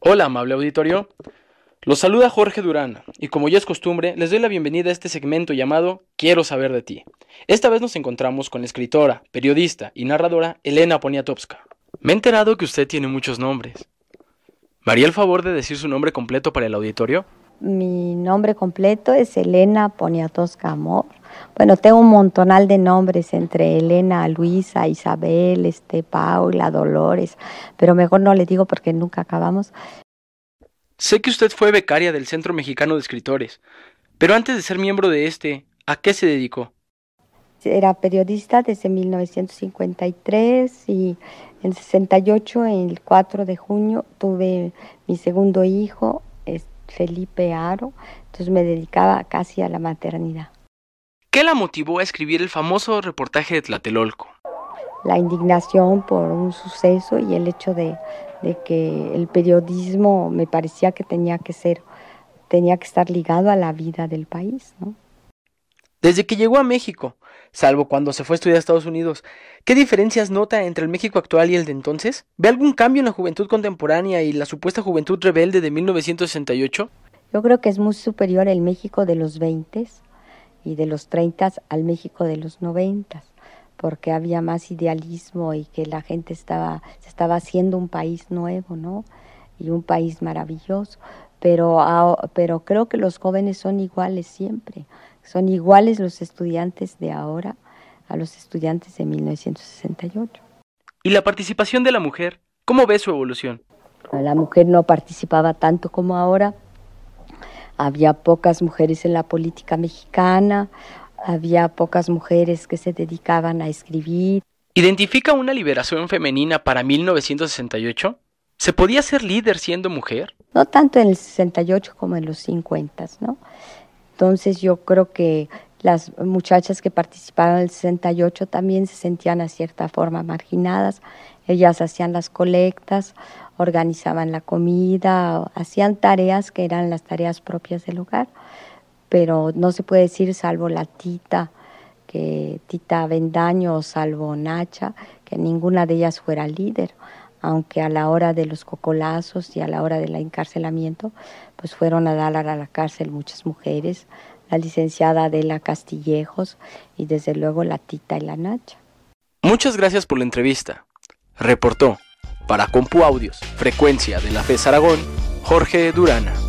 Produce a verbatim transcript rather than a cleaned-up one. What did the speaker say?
Hola, amable auditorio. Los saluda Jorge Durán y como ya es costumbre, les doy la bienvenida a este segmento llamado Quiero saber de ti. Esta vez nos encontramos con la escritora, periodista y narradora Elena Poniatowska. Me he enterado que usted tiene muchos nombres. ¿Me haría el favor de decir su nombre completo para el auditorio? Mi nombre completo es Elena Poniatowska Amor. Bueno, tengo un montonal de nombres entre Elena, Luisa, Isabel, este, Paula, Dolores, pero mejor no le digo porque nunca acabamos. Sé que usted fue becaria del Centro Mexicano de Escritores, pero antes de ser miembro de este, ¿a qué se dedicó? Era periodista desde mil novecientos cincuenta y tres y en sesenta y ocho, el cuatro de junio, tuve mi segundo hijo, Felipe Aro, entonces me dedicaba casi a la maternidad. ¿Qué la motivó a escribir el famoso reportaje de Tlatelolco? La indignación por un suceso y el hecho de, de que el periodismo me parecía que tenía que ser, tenía que estar ligado a la vida del país, ¿no? Desde que llegó a México, salvo cuando se fue a estudiar a Estados Unidos, ¿qué diferencias nota entre el México actual y el de entonces? ¿Ve algún cambio en la juventud contemporánea y la supuesta juventud rebelde de mil novecientos sesenta y ocho? Yo creo que es muy superior el México de los veinte y de los treinta al México de los noventa, porque había más idealismo y que la gente estaba, se estaba haciendo un país nuevo, ¿no? Y un país maravilloso, pero, pero creo que los jóvenes son iguales siempre. Son iguales los estudiantes de ahora a los estudiantes de mil novecientos sesenta y ocho. ¿Y la participación de la mujer? ¿Cómo ve su evolución? La mujer no participaba tanto como ahora. Había pocas mujeres en la política mexicana, había pocas mujeres que se dedicaban a escribir. ¿Identifica una liberación femenina para mil novecientos sesenta y ocho? ¿Se podía ser líder siendo mujer? No tanto en el sesenta y ocho como en los cincuenta, ¿no? Entonces yo creo que las muchachas que participaron en el sesenta y ocho también se sentían a cierta forma marginadas. Ellas hacían las colectas, organizaban la comida, hacían tareas que eran las tareas propias del hogar, pero no se puede decir, salvo la Tita, que Tita Avendaño o salvo Nacha, que ninguna de ellas fuera líder, aunque a la hora de los cocolazos y a la hora del encarcelamiento, pues fueron a dar a la cárcel muchas mujeres, la licenciada Adela Castillejos y desde luego la Tita y la Nacha. Muchas gracias por la entrevista. Reportó para Compu Audios, Frecuencia de la FES Aragón, Jorge Durán.